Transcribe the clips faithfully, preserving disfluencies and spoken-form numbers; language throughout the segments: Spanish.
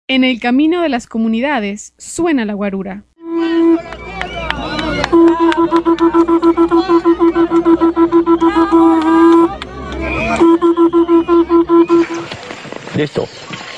En el camino de las comunidades suena la guarura. Listo.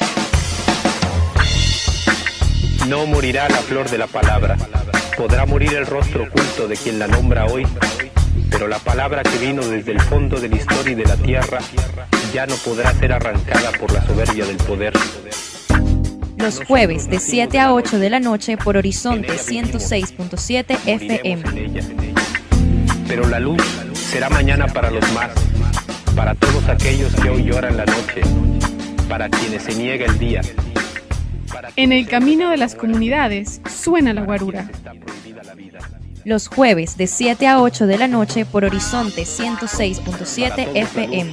No morirá la flor de la palabra. Podrá morir el rostro oculto de quien la nombra hoy, pero la palabra que vino desde el fondo de la historia y de la tierra ya no podrá ser arrancada por la soberbia del poder. Los jueves de siete a ocho de la noche por Horizonte ciento seis punto siete F M. Pero la luz será mañana para los más, para todos aquellos que hoy lloran la noche, para quienes se niega el día. En el camino de las comunidades suena la guarura. Los jueves de siete a ocho de la noche por Horizonte ciento seis punto siete F M.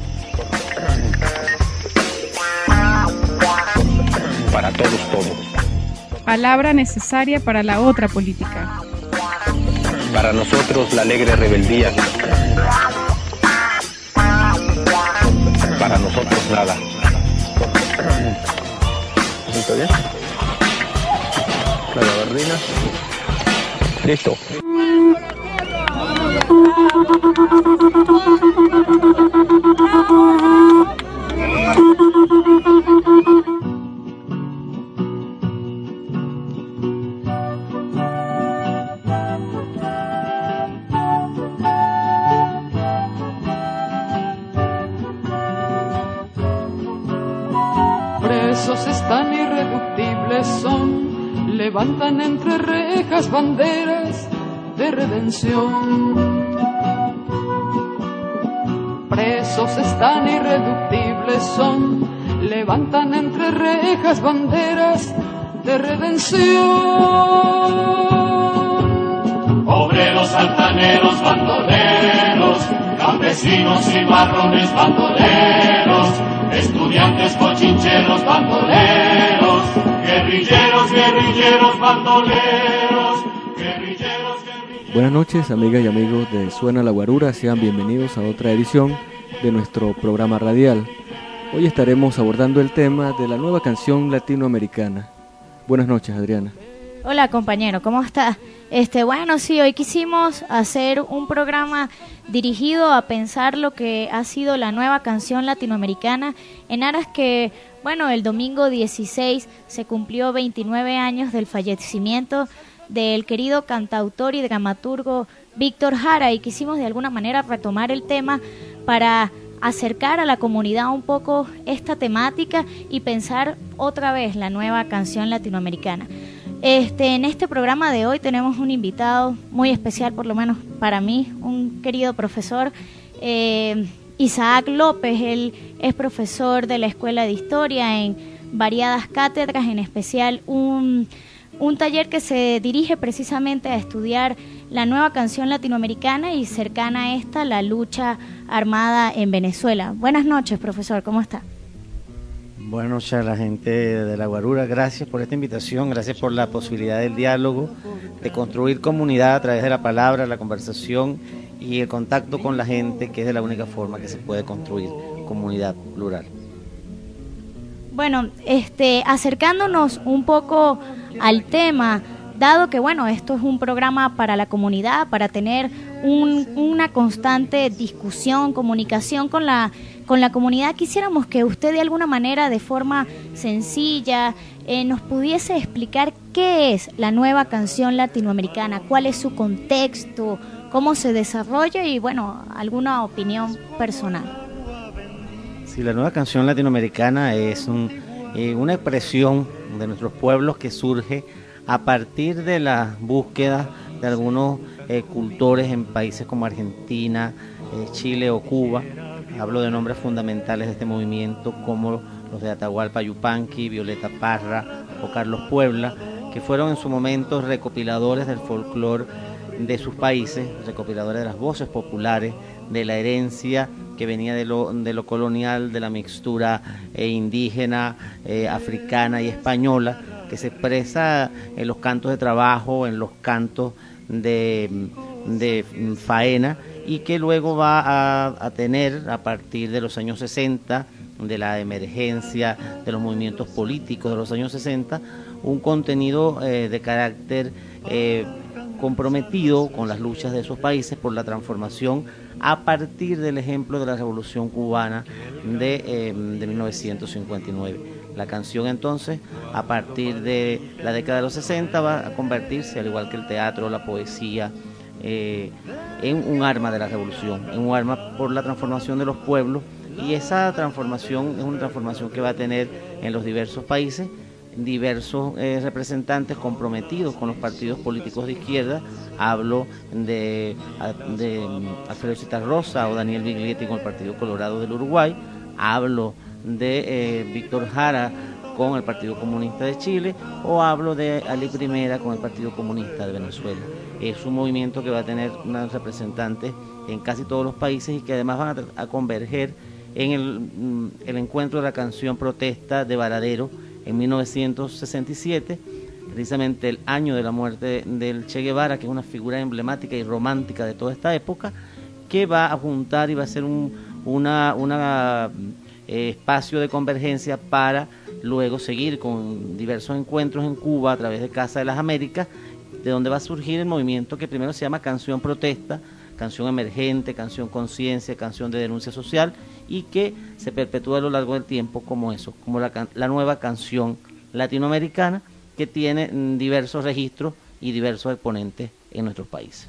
Para todos, todos. Palabra necesaria para la otra política. Para nosotros la alegre rebeldía. Para nosotros nada. ¿Está bien? La gabardina. Listo. Presos están irreductibles son, levantan entre rejas banderas de redención. Presos están irreductibles son, levantan entre rejas banderas de redención. Obreros, altaneros, bandoleros, campesinos y marrones, bandoleros, estudiantes, cochincheros, bandoleros, guerrilleros, guerrilleros, bandoleros, guerrilleros, guerrilleros. Buenas noches, amigas y amigos de Suena la Guarura, sean bienvenidos a otra edición de nuestro programa radial. Hoy estaremos abordando el tema de la nueva canción latinoamericana. Buenas noches, Adriana. Hola, compañero, ¿cómo estás? Este, bueno, sí, hoy quisimos hacer un programa dirigido a pensar lo que ha sido la nueva canción latinoamericana en aras que, bueno, el domingo dieciséis se cumplió veintinueve años del fallecimiento del querido cantautor y dramaturgo Víctor Jara, y quisimos de alguna manera retomar el tema para acercar a la comunidad un poco esta temática y pensar otra vez la nueva canción latinoamericana. Este, en este programa de hoy tenemos un invitado muy especial, por lo menos para mí, un querido profesor, eh, Isaac López. Él es profesor de la Escuela de Historia en variadas cátedras, en especial un, un taller que se dirige precisamente a estudiar la nueva canción latinoamericana y cercana a esta, la lucha armada en Venezuela. Buenas noches, profesor, ¿cómo está? Buenas noches a la gente de La Guarura, gracias por esta invitación, gracias por la posibilidad del diálogo, de construir comunidad a través de la palabra, la conversación y el contacto con la gente, que es de la única forma que se puede construir comunidad plural. Bueno, este, acercándonos un poco al tema, dado que bueno, esto es un programa para la comunidad, para tener un, una constante discusión, comunicación con la con la comunidad, quisiéramos que usted de alguna manera, de forma sencilla, eh, nos pudiese explicar qué es la nueva canción latinoamericana, cuál es su contexto, cómo se desarrolla y bueno, alguna opinión personal. Sí, la nueva canción latinoamericana es un, eh, una expresión de nuestros pueblos que surge a partir de la búsqueda de algunos eh, cultores en países como Argentina, eh, Chile o Cuba. Hablo de nombres fundamentales de este movimiento como los de Atahualpa Yupanqui, Violeta Parra o Carlos Puebla, que fueron en su momento recopiladores del folclore de sus países, recopiladores de las voces populares, de la herencia que venía de lo, de lo colonial, de la mixtura eh, indígena, eh, africana y española, que se expresa en los cantos de trabajo, en los cantos de de faena, y que luego va a, a tener, a partir de los años sesenta, de la emergencia de los movimientos políticos de los años sesenta, un contenido eh, de carácter eh, comprometido con las luchas de esos países por la transformación a partir del ejemplo de la Revolución Cubana de, eh, de mil novecientos cincuenta y nueve. La canción entonces, a partir de la década de los sesenta, va a convertirse, al igual que el teatro, la poesía, eh, en un arma de la revolución, en un arma por la transformación de los pueblos, y esa transformación es una transformación que va a tener en los diversos países diversos eh, representantes comprometidos con los partidos políticos de izquierda. Hablo de, de Alfredo Zitarrosa o Daniel Biglietti con el Partido Colorado del Uruguay, hablo de eh, Víctor Jara con el Partido Comunista de Chile, o hablo de Ali Primera con el Partido Comunista de Venezuela. Es un movimiento que va a tener unos representantes en casi todos los países y que además van a, a converger en el, el encuentro de la canción Protesta de Varadero en mil novecientos sesenta y siete, precisamente el año de la muerte del Che Guevara, que es una figura emblemática y romántica de toda esta época, que va a juntar y va a ser un una, una, eh, espacio de convergencia para luego seguir con diversos encuentros en Cuba a través de Casa de las Américas, de donde va a surgir el movimiento que primero se llama Canción Protesta, canción emergente, canción conciencia, canción de denuncia social, y que se perpetúa a lo largo del tiempo como eso, como la, la nueva canción latinoamericana, que tiene mm, diversos registros y diversos exponentes en nuestros países.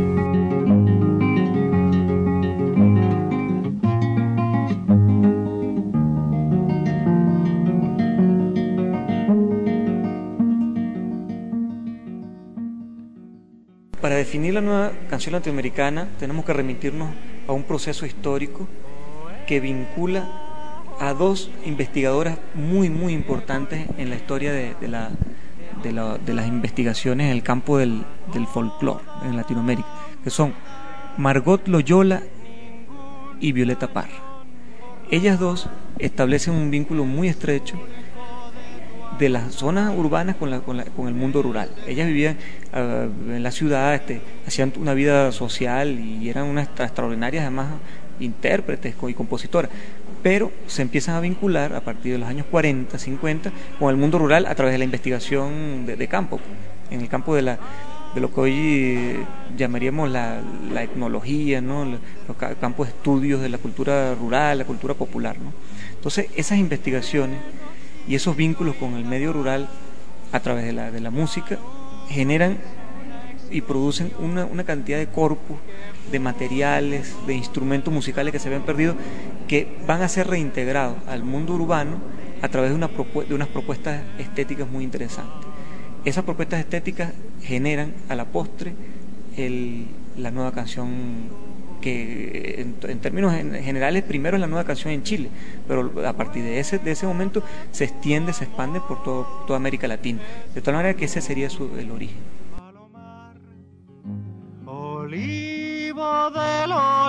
Para definir la nueva canción latinoamericana tenemos que remitirnos a un proceso histórico que vincula a dos investigadoras muy muy importantes en la historia de, de, la, de, la, de las investigaciones en el campo del, del folclore en Latinoamérica, que son Margot Loyola y Violeta Parra. Ellas dos establecen un vínculo muy estrecho de las zonas urbanas con, la, con, la, con el mundo rural. Ellas vivían uh, en la ciudad, este, hacían una vida social y eran unas extraordinarias además intérpretes y compositoras, pero se empiezan a vincular a partir de los años cuarenta, cincuenta con el mundo rural a través de la investigación de, de campo, en el campo de, la, de lo que hoy llamaríamos la, la etnología, ¿no? Los campos de estudios de la cultura rural, la cultura popular, ¿no? Entonces esas investigaciones y esos vínculos con el medio rural a través de la, de la música generan y producen una, una cantidad de corpus, de materiales, de instrumentos musicales que se habían perdido, que van a ser reintegrados al mundo urbano a través de, una propu- de unas propuestas estéticas muy interesantes. Esas propuestas estéticas generan a la postre el, la nueva canción, que en, en términos generales primero es la nueva canción en Chile, pero a partir de ese, de ese momento se extiende, se expande por todo, toda América Latina, de tal manera que ese sería su, el origen. Olivo del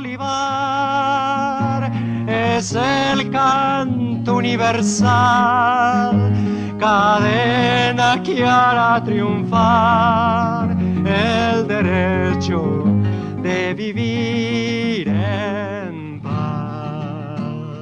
olivar es el canto universal, cadena que hará triunfar el derecho de vivir en paz.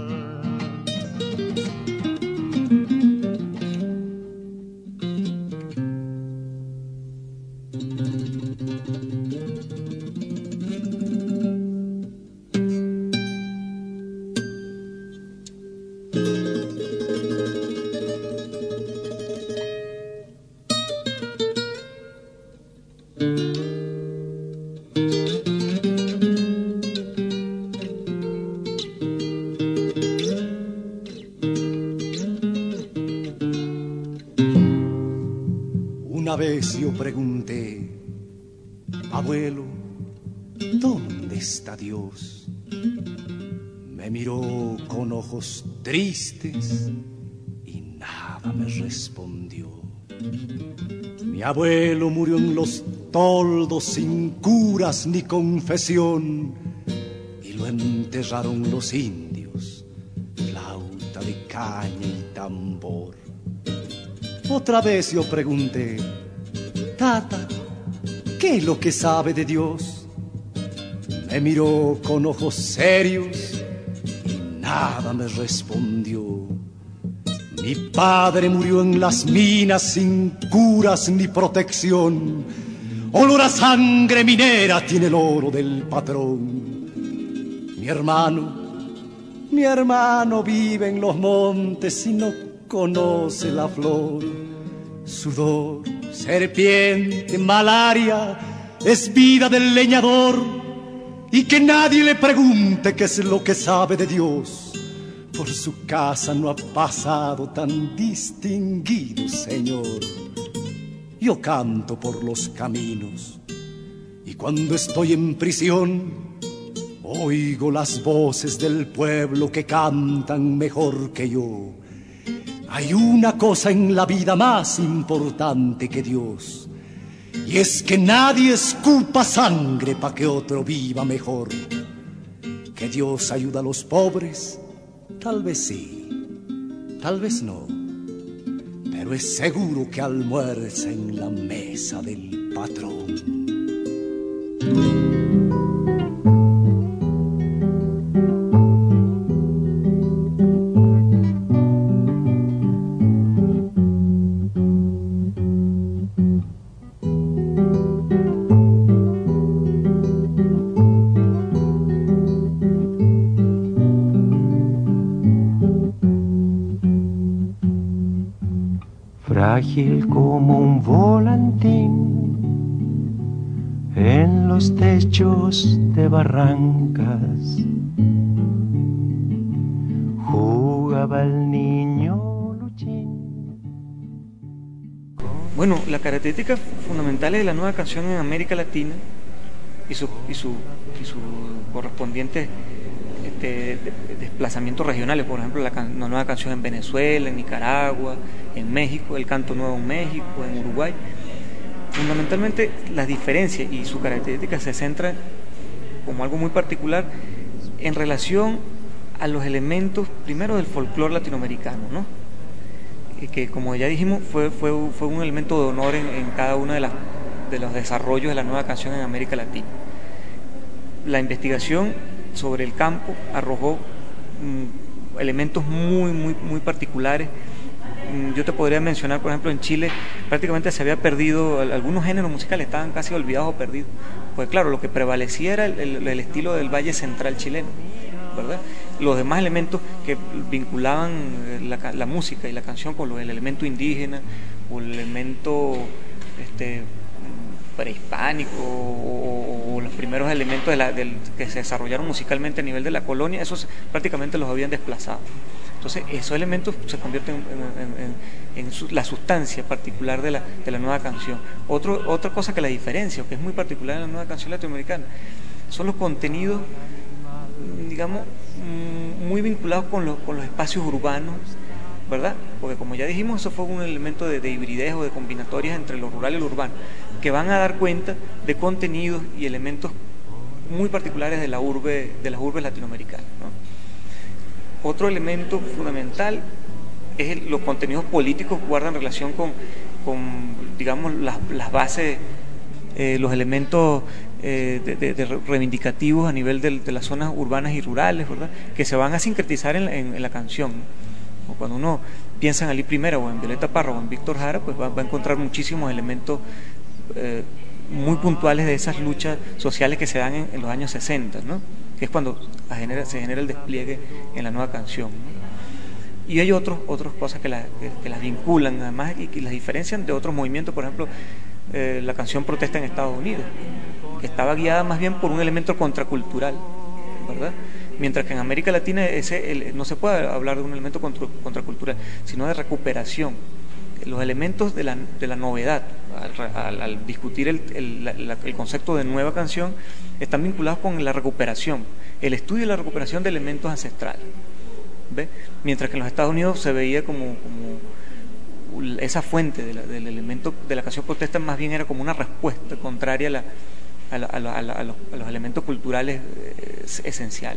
Una vez yo pregunté, abuelo, ¿dónde está Dios? Me miró con ojos tristes y nada me respondió. Mi abuelo murió en los toldos sin curas ni confesión, y lo enterraron los indios, flauta de caña y tambor. Otra vez yo pregunté, tata, ¿qué es lo que sabe de Dios? Me miró con ojos serios y nada me respondió. Mi padre murió en las minas sin curas ni protección. Olor a sangre minera tiene el oro del patrón. Mi hermano, mi hermano vive en los montes y no conoce la flor. Sudor, serpiente, malaria, es vida del leñador. Y que nadie le pregunte qué es lo que sabe de Dios. Por su casa no ha pasado tan distinguido señor. Yo canto por los caminos y cuando estoy en prisión oigo las voces del pueblo que cantan mejor que yo. Hay una cosa en la vida más importante que Dios, y es que nadie escupa sangre pa' que otro viva mejor. Que Dios ayuda a los pobres, tal vez sí, tal vez no, pero es seguro que almuerza en la mesa del patrón. Frágil como un volantín en los techos de barrancas, jugaba el niño Luchín. Bueno, las características fundamentales de la nueva canción en América Latina y su, y su, y su correspondiente este, desplazamientos regionales, por ejemplo, la, can, la nueva canción en Venezuela, en Nicaragua, en México, el canto nuevo en México, en Uruguay. Fundamentalmente las diferencias y sus características se centran como algo muy particular en relación a los elementos primero del folclore latinoamericano, ¿no? Y que como ya dijimos fue, fue, fue un elemento de honor en, en cada uno de, las, de los desarrollos de la nueva canción en América Latina. La investigación sobre el campo arrojó mmm, elementos muy, muy, muy particulares. Yo te podría mencionar, por ejemplo, en Chile prácticamente se había perdido, algunos géneros musicales estaban casi olvidados o perdidos. Pues claro, lo que prevalecía era el, el, el estilo del Valle Central chileno, ¿verdad? Los demás elementos que vinculaban la, la música y la canción con lo, el elemento indígena o el elemento este, prehispánico o, o los primeros elementos de la, del, que se desarrollaron musicalmente a nivel de la colonia, esos prácticamente los habían desplazado. Entonces esos elementos se convierten en, en, en, en su, la sustancia particular de la, de la nueva canción. Otro, otra cosa que la diferencia, que es muy particular en la nueva canción latinoamericana, son los contenidos, digamos, muy vinculados con los, con los espacios urbanos, ¿verdad? Porque como ya dijimos, eso fue un elemento de, de hibridez o de combinatorias entre lo rural y lo urbano, que van a dar cuenta de contenidos y elementos muy particulares de la urbe, de las urbes latinoamericanas, ¿no? Otro elemento fundamental es el, los contenidos políticos que guardan relación con, con digamos, las, las bases, eh, los elementos eh, de, de, de reivindicativos a nivel de, de las zonas urbanas y rurales, ¿verdad? Que se van a sincretizar en, en, en la canción, ¿no? O cuando uno piensa en Ali Primera o en Violeta Parra o en Víctor Jara, pues va, va a encontrar muchísimos elementos eh, muy puntuales de esas luchas sociales que se dan en, en los años sesenta, ¿no? Que es cuando genera, se genera el despliegue en la nueva canción, ¿no? Y hay otros, otras cosas que, la, que, que las vinculan además y que las diferencian de otros movimientos, por ejemplo, eh, la canción Protesta en Estados Unidos, que estaba guiada más bien por un elemento contracultural, ¿verdad? Mientras que en América Latina ese, el, no se puede hablar de un elemento contra, contracultural, sino de recuperación. Los elementos de la, de la novedad, al, al, al discutir el, el, la, el concepto de nueva canción, están vinculados con la recuperación, el estudio y la recuperación de elementos ancestrales, ¿ve? Mientras que en los Estados Unidos se veía como, como esa fuente de la, del elemento de la canción protesta más bien era como una respuesta contraria a, la, a, la, a, la, a, la, a, los, a los elementos culturales eh, esenciales.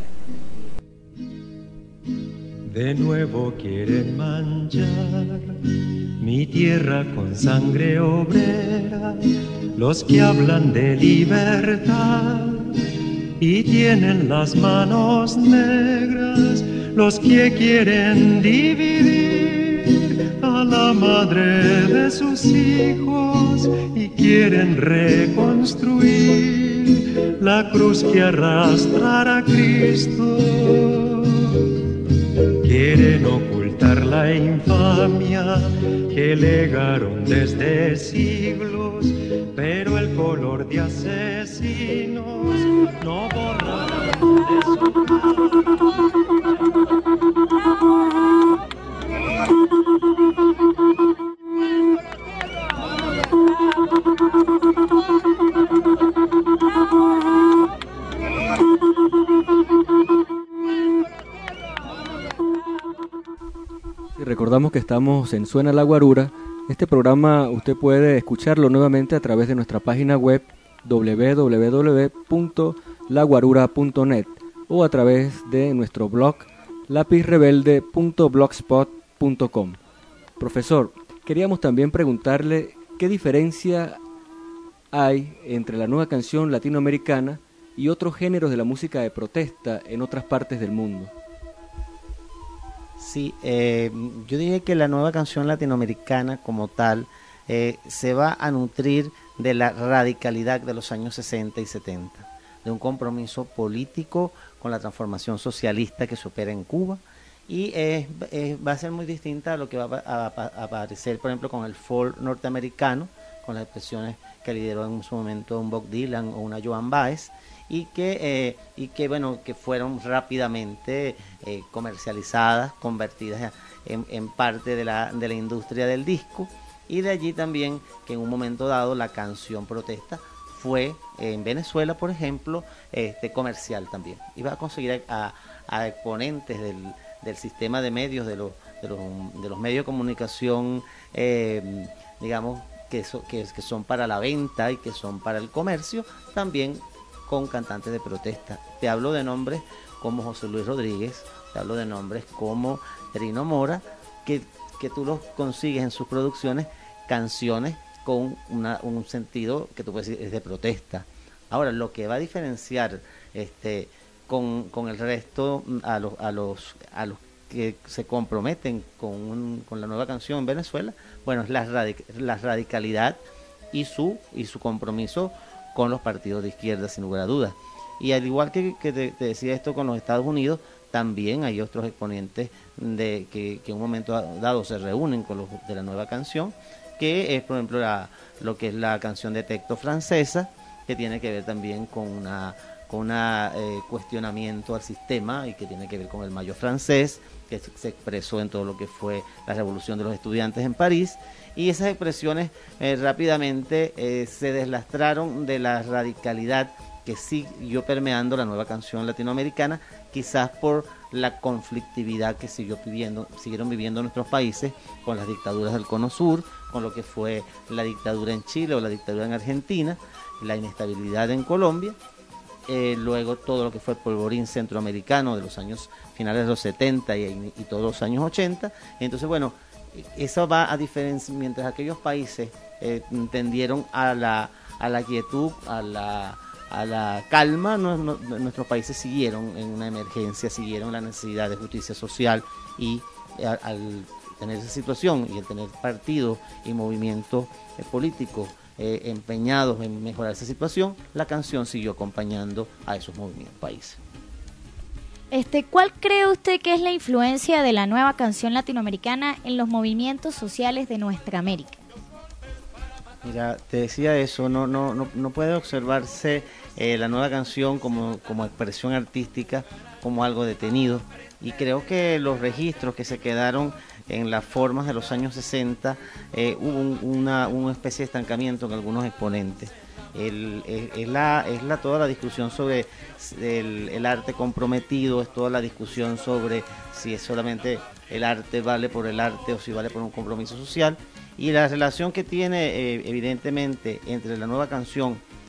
De nuevo quieren manchar mi tierra con sangre obrera, los que hablan de libertad y tienen las manos negras los que quieren dividir a la madre de sus hijos y quieren reconstruir la cruz que arrastrará a Cristo. Quieren ocultar la infamia que legaron desde siglos, pero el color de asesinos no borrará de su Y recordamos que estamos en Suena la Guarura. Este programa usted puede escucharlo nuevamente a través de nuestra página web doble u doble u doble u punto la guarura punto net o a través de nuestro blog lápiz rebelde punto blogspot punto com. Profesor, queríamos también preguntarle qué diferencia hay entre la nueva canción latinoamericana y otros géneros de la música de protesta en otras partes del mundo. Sí, eh, yo diría que la nueva canción latinoamericana como tal eh, se va a nutrir de la radicalidad de los años sesenta y setenta, de un compromiso político con la transformación socialista que se opera en Cuba, y eh, eh, va a ser muy distinta a lo que va a, a, a aparecer, por ejemplo, con el folk norteamericano, con las expresiones que lideró en su momento un Bob Dylan o una Joan Baez, y que eh, y que bueno que fueron rápidamente eh, comercializadas, convertidas en, en parte de la de la industria del disco, y de allí también que en un momento dado la canción protesta fue eh, en Venezuela, por ejemplo, este comercial también. Iba a conseguir a, a exponentes del, del sistema de medios, de los de los, de los medios de comunicación, eh, digamos que, so, que, que son para la venta y que son para el comercio, también con cantantes de protesta. Te hablo de nombres como José Luis Rodríguez, te hablo de nombres como Trino Mora, que, que tú los consigues en sus producciones, canciones con una, un sentido que tú puedes decir es de protesta. Ahora, lo que va a diferenciar este con, con el resto a los, a los a los que se comprometen con, un, con la nueva canción en Venezuela, bueno, es la, radic la radicalidad y su, y su compromiso con los partidos de izquierda, sin lugar a dudas. Y al igual que, que te, te decía esto con los Estados Unidos, también hay otros exponentes de que, que en un momento dado se reúnen con los de la nueva canción, que es, por ejemplo, la, lo que es la canción de texto francesa, que tiene que ver también con una con una eh, cuestionamiento al sistema y que tiene que ver con el mayo francés, que se, se expresó en todo lo que fue la revolución de los estudiantes en París, y esas expresiones eh, rápidamente eh, se deslastraron de la radicalidad que siguió permeando la nueva canción latinoamericana, quizás por la conflictividad que siguió viviendo, siguieron viviendo nuestros países con las dictaduras del Cono Sur, con lo que fue la dictadura en Chile o la dictadura en Argentina, la inestabilidad en Colombia, eh, luego todo lo que fue el polvorín centroamericano de los años finales de los setenta y, y todos los años ochenta. Entonces, bueno, eso va a diferencia, mientras aquellos países eh, tendieron a la, a la quietud, a la, a la calma, no, no, nuestros países siguieron en una emergencia, siguieron la necesidad de justicia social, y a, al tener esa situación y el tener partidos y movimientos eh, políticos eh, empeñados en mejorar esa situación, la canción siguió acompañando a esos movimientos países. Este, ¿cuál cree usted que es la influencia de la nueva canción latinoamericana en los movimientos sociales de nuestra América? Mira, te decía eso, no, no, no, no puede observarse eh, la nueva canción como, como expresión artística, como algo detenido, y creo que los registros que se quedaron en las formas de los años sesenta, eh, hubo un, una, una especie de estancamiento en algunos exponentes. El, es, es, la, es la toda la discusión sobre el, el arte comprometido, es toda la discusión sobre si es solamente el arte vale por el arte o si vale por un compromiso social, y la relación que tiene eh, evidentemente entre la nueva canción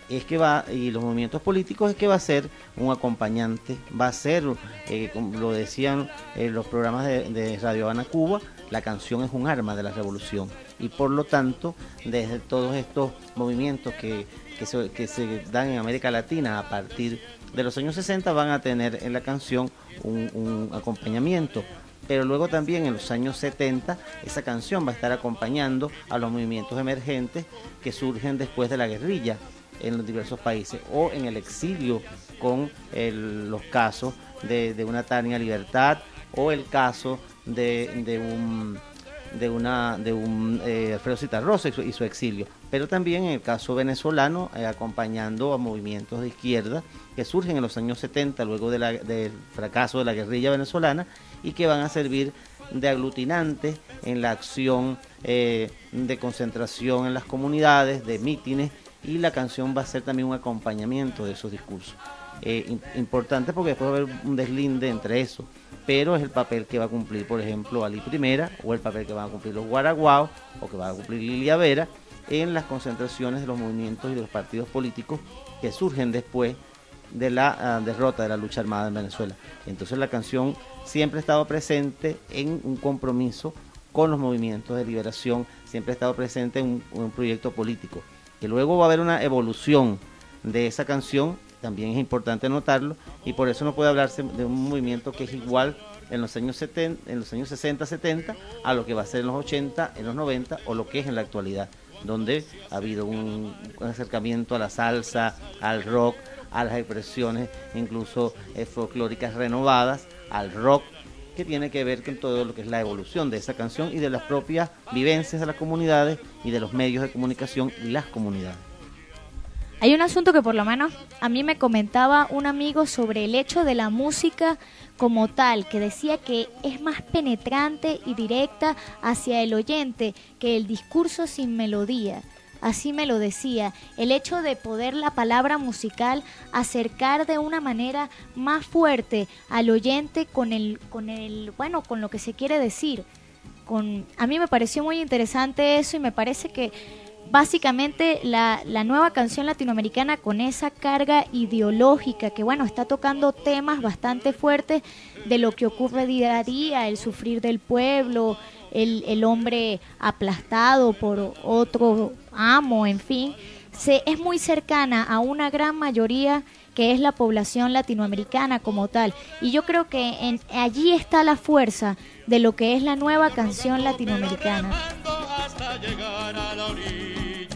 es que va, y los movimientos políticos es que va a ser un acompañante, va a ser, eh, como lo decían eh, los programas de, de Radio Habana Cuba, la canción es un arma de la revolución, y por lo tanto, desde todos estos movimientos que, que, se, que se dan en América Latina a partir de los años sesenta, van a tener en la canción un, un acompañamiento. Pero luego también en los años setenta esa canción va a estar acompañando a los movimientos emergentes que surgen después de la guerrilla en los diversos países o en el exilio, con el, los casos de, de una Tania Libertad o el caso de, de un de una de un eh, Alfredo Zitarrosa y su, y su exilio, pero también en el caso venezolano eh, acompañando a movimientos de izquierda que surgen en los años setenta luego de la, del fracaso de la guerrilla venezolana y que van a servir de aglutinantes en la acción eh, de concentración en las comunidades, de mítines, y la canción va a ser también un acompañamiento de esos discursos. Eh, in, importante porque después va a haber un deslinde entre eso, pero es el papel que va a cumplir, por ejemplo, Ali Primera, o el papel que van a cumplir los Guaraguao, o que va a cumplir Lilia Vera, en las concentraciones de los movimientos y de los partidos políticos que surgen después de la uh, derrota de la lucha armada en Venezuela. Entonces la canción siempre ha estado presente en un compromiso con los movimientos de liberación, siempre ha estado presente en un, un proyecto político, que luego va a haber una evolución de esa canción, también es importante notarlo, y por eso no puede hablarse de un movimiento que es igual en los años setenta, en los años sesenta, setenta, a lo que va a ser en los ochenta, en los noventa, o lo que es en la actualidad, donde ha habido un, un acercamiento a la salsa, al rock, a las expresiones incluso eh, folclóricas renovadas, al rock, que tiene que ver con todo lo que es la evolución de esa canción y de las propias vivencias de las comunidades y de los medios de comunicación y las comunidades. Hay un asunto que por lo menos a mí me comentaba un amigo sobre el hecho de la música como tal, que decía que es más penetrante y directa hacia el oyente que el discurso sin melodía. Así me lo decía, el hecho de poder la palabra musical acercar de una manera más fuerte al oyente con el, con el, bueno, con lo que se quiere decir. Con, a mí me pareció muy interesante eso y me parece que básicamente la, la nueva canción latinoamericana con esa carga ideológica que bueno está tocando temas bastante fuertes de lo que ocurre día a día, el sufrir del pueblo, el, el hombre aplastado por otro amo, en fin, se, es muy cercana a una gran mayoría que es la población latinoamericana como tal, y yo creo que en, allí está la fuerza de lo que es la nueva canción latinoamericana. Hasta llegar a la orilla.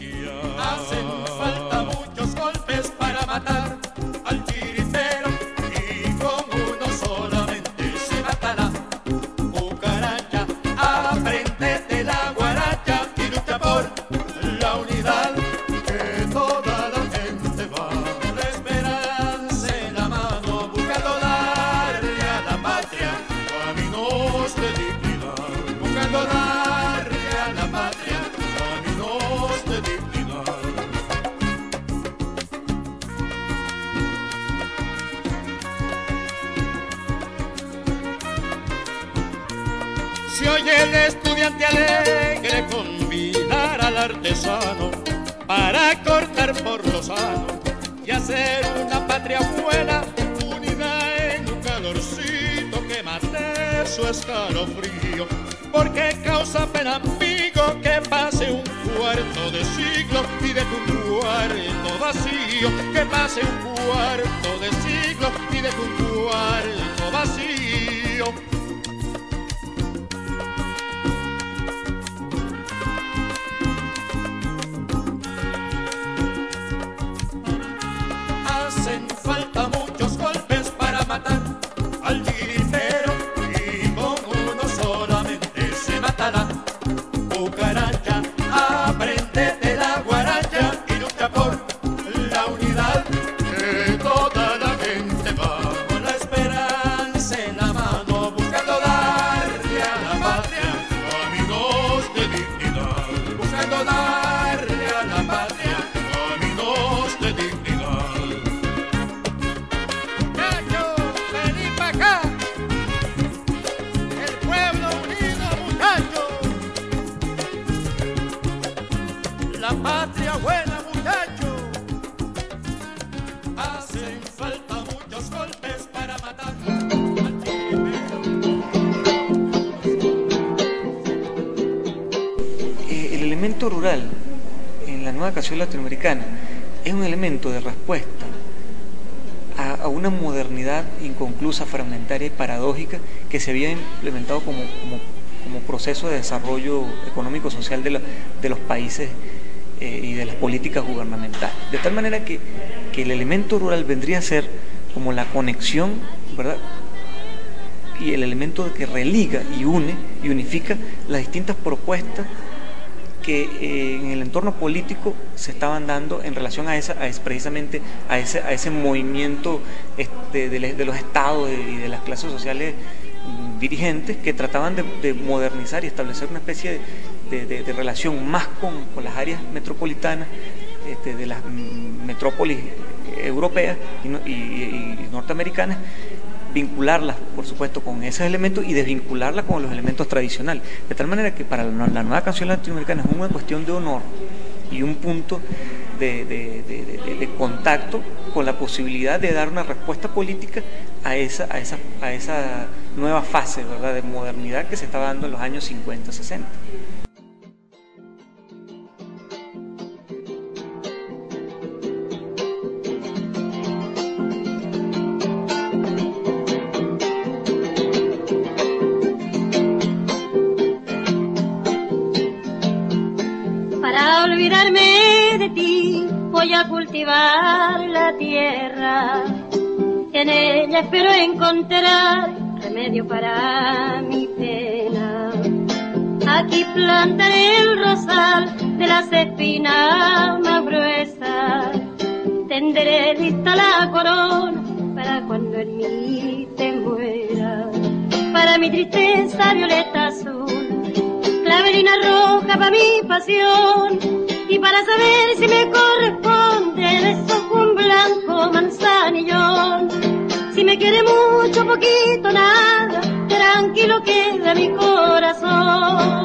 Hacen falta muchos golpes para matar al tiritero y con uno solamente se matará. Cucaracha, apréndete la guaracha y lucha por la unidad, que toda la gente va con la esperanza en la mano, buscando darle a la patria caminos de dignidad, buscando darle a la patria caminos de dignidad. Si oye el estudiante alegre convidar al artesano para cortar por lo sano y hacer una patria buena, unida en un calorcito que mate su escalofrío, porque causa pena, amigo, que pase un cuarto de siglo y de tu cuarto vacío, que pase un cuarto de siglo y de tu cuarto vacío. Hacen falta muchos golpes para matar al tiritero y con uno solamente se matará. Cucaracha, apréndete la guaracha y lucha por la unidad, que toda la gente va con la esperanza en la mano. rural en la nueva canción latinoamericana es un elemento de respuesta a, a una modernidad inconclusa, fragmentaria y paradójica que se había implementado como, como, como proceso de desarrollo económico-social de, la, de los países eh, y de las políticas gubernamentales. De tal manera que, que el elemento rural vendría a ser como la conexión, ¿verdad?, y el elemento que religa y une y unifica las distintas propuestas que eh, en el entorno político se estaban dando en relación a esa, a ese, precisamente a ese, a ese movimiento este, de, de los estados y de las clases sociales dirigentes que trataban de, de modernizar y establecer una especie de, de, de relación más con, con las áreas metropolitanas este, de las metrópolis europeas y, y, y norteamericanas, vincularlas, por supuesto, con esos elementos y desvincularlas con los elementos tradicionales. De tal manera que para la, la nueva canción latinoamericana es una cuestión de honor y un punto de, de, de, de, de contacto con la posibilidad de dar una respuesta política a esa, a esa, a esa nueva fase, ¿verdad?, de modernidad que se estaba dando en los años cincuenta, sesenta. Olvidarme de ti, voy a cultivar la tierra, en ella espero encontrar remedio para mi pena. Aquí plantaré el rosal de las espinas más gruesas, tenderé lista la corona para cuando en mí te muera. Para mi tristeza violeta azul, clavelina roja para mi pasión, y para saber si me corresponde deshojo un blanco manzanillón. Si me quiere mucho, poquito, nada, tranquilo queda mi corazón.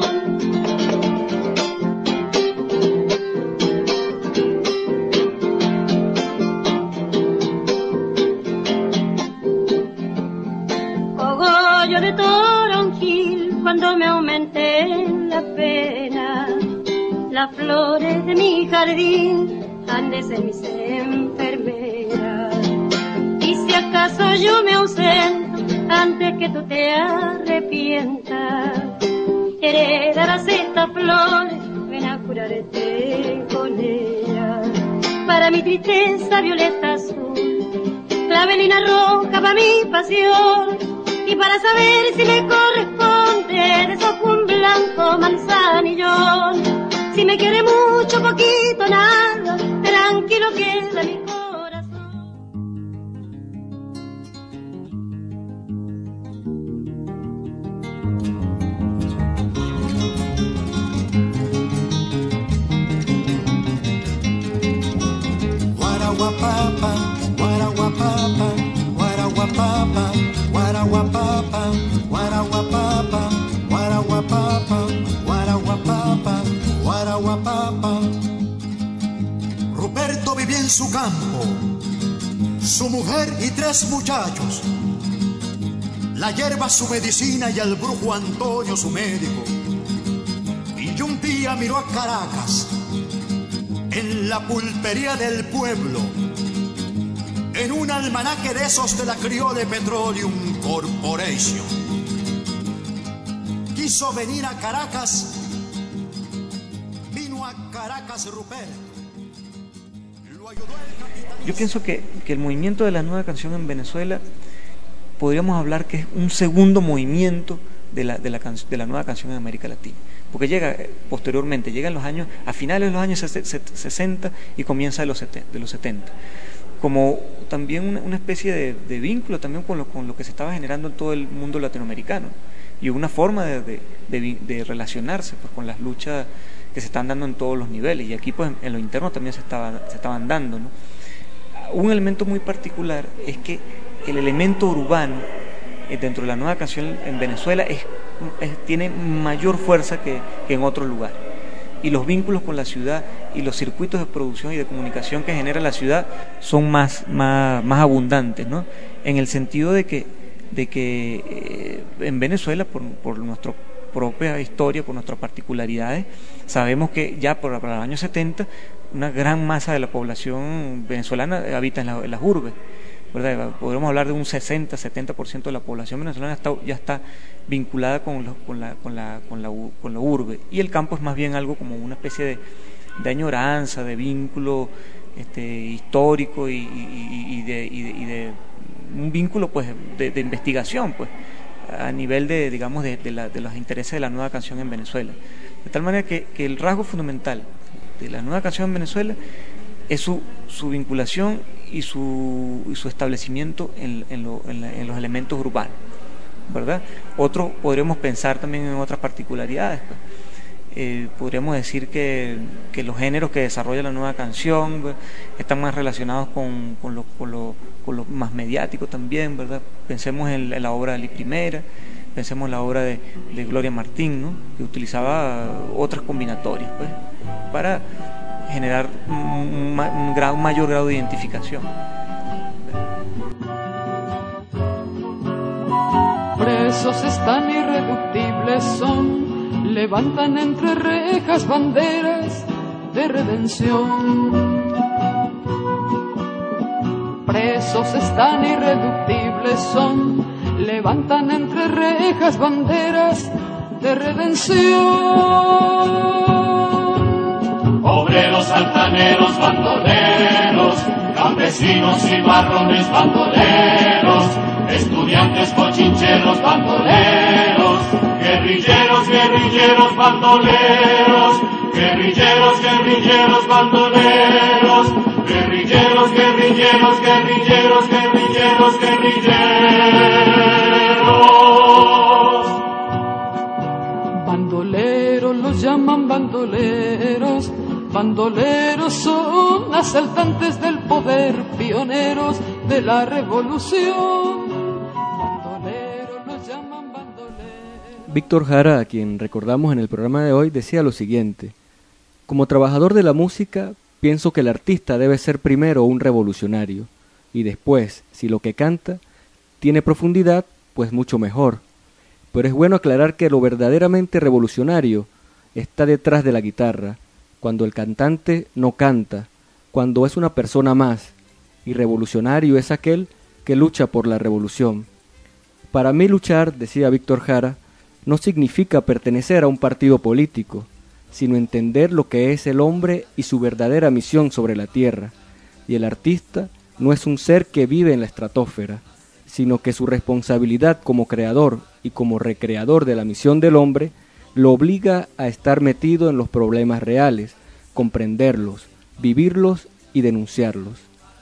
Cogollo de toronjil, cuando me aumenten la pena, las flores de mi jardín han de ser mis enfermeras. Y si acaso yo me ausento antes que tú te arrepientas, heredarás estas flores, ven a curarte con ellas. Para mi tristeza violeta azul, clavelina roja para mi pasión, y para saber si me corresponde deshojo un blanco manzanillón. Si me quiere mucho, poquito, nada, tranquilo queda mi corazón. Guaraguapapa, guaraguapapa, guaraguapapa, guaraguapapa, guaraguapapa, guaraguapapa, guaraguapapa, guaraguapapa. Ruperto vivía en su campo, su mujer y tres muchachos, la hierba su medicina y el brujo Antonio su médico. Y un día miró a Caracas, en la pulpería del pueblo, en un almanaque de esos de la Criole Petroleum Corporation. Quiso venir a Caracas, vino a Caracas Ruperto. Lo ayudó el capitán. Yo pienso que, que el movimiento de la nueva canción en Venezuela podríamos hablar que es un segundo movimiento de la, de la, de la nueva canción en América Latina, porque llega posteriormente, llega en los años, a finales de los años sesenta y comienza de los setenta, como también una, una especie de, de vínculo también con lo, con lo que se estaba generando en todo el mundo latinoamericano, y una forma de, de, de, de relacionarse pues, con las luchas que se están dando en todos los niveles, y aquí pues en lo interno también se, estaba, se estaban dando, ¿no? Un elemento muy particular es que el elemento urbano dentro de la nueva canción en Venezuela es, es, tiene mayor fuerza que, que en otros lugares, y los vínculos con la ciudad y los circuitos de producción y de comunicación que genera la ciudad son más, más, más abundantes, ¿no? En el sentido de que, de que eh, en Venezuela, por, por nuestro propia historia, por nuestras particularidades, sabemos que ya por, para los años setenta una gran masa de la población venezolana habita en, la, en las urbes, ¿verdad? Podemos hablar de un sesenta, setenta por ciento de la población venezolana está, ya está vinculada con, los, con, la, con, la, con, la, con la urbe, y el campo es más bien algo como una especie de, de añoranza, de vínculo este, histórico y, y, y, de, y, de, y de un vínculo pues de, de investigación pues a nivel de digamos de, de, la, de los intereses de la nueva canción en Venezuela, de tal manera que, que el rasgo fundamental de la nueva canción en Venezuela es su, su vinculación y su, y su establecimiento en, en, lo, en, la, en los elementos urbanos, ¿verdad? Otros podremos pensar también en otras particularidades pues. Eh, podríamos decir que, que los géneros que desarrolla la nueva canción pues, están más relacionados con, con, lo, con, lo, con lo más mediático también, ¿verdad? Pensemos en, en la obra de Ali Primera, pensemos en la obra de, de Gloria Martín, ¿no? Que utilizaba otras combinatorias pues, para generar un, un, un, grado, un mayor grado de identificación. Presos están irreductibles son, levantan entre rejas banderas de redención. Presos están irreductibles son, levantan entre rejas banderas de redención. Obreros, altaneros, bandoleros, campesinos y marrones, bandoleros, estudiantes, cochincheros, bandoleros, guerrilleros, guerrilleros, bandoleros, guerrilleros, guerrilleros, bandoleros, guerrilleros, guerrilleros, guerrilleros, guerrilleros, guerrilleros. Bandoleros los llaman bandoleros, bandoleros son asaltantes del poder, pioneros de la revolución. Bandoleros los llaman bandoleros. Víctor Jara, a quien recordamos en el programa de hoy, decía lo siguiente: como trabajador de la música, pienso que el artista debe ser primero un revolucionario, y después, si lo que canta tiene profundidad, pues mucho mejor. Pero es bueno aclarar que lo verdaderamente revolucionario está detrás de la guitarra, cuando el cantante no canta, cuando es una persona más, y revolucionario es aquel que lucha por la revolución. Para mí luchar, decía Víctor Jara, no significa pertenecer a un partido político, sino entender lo que es el hombre y su verdadera misión sobre la tierra, y el artista no es un ser que vive en la estratosfera, sino que su responsabilidad como creador y como recreador de la misión del hombre lo obliga a estar metido en los problemas reales, comprenderlos, vivirlos y denunciarlos.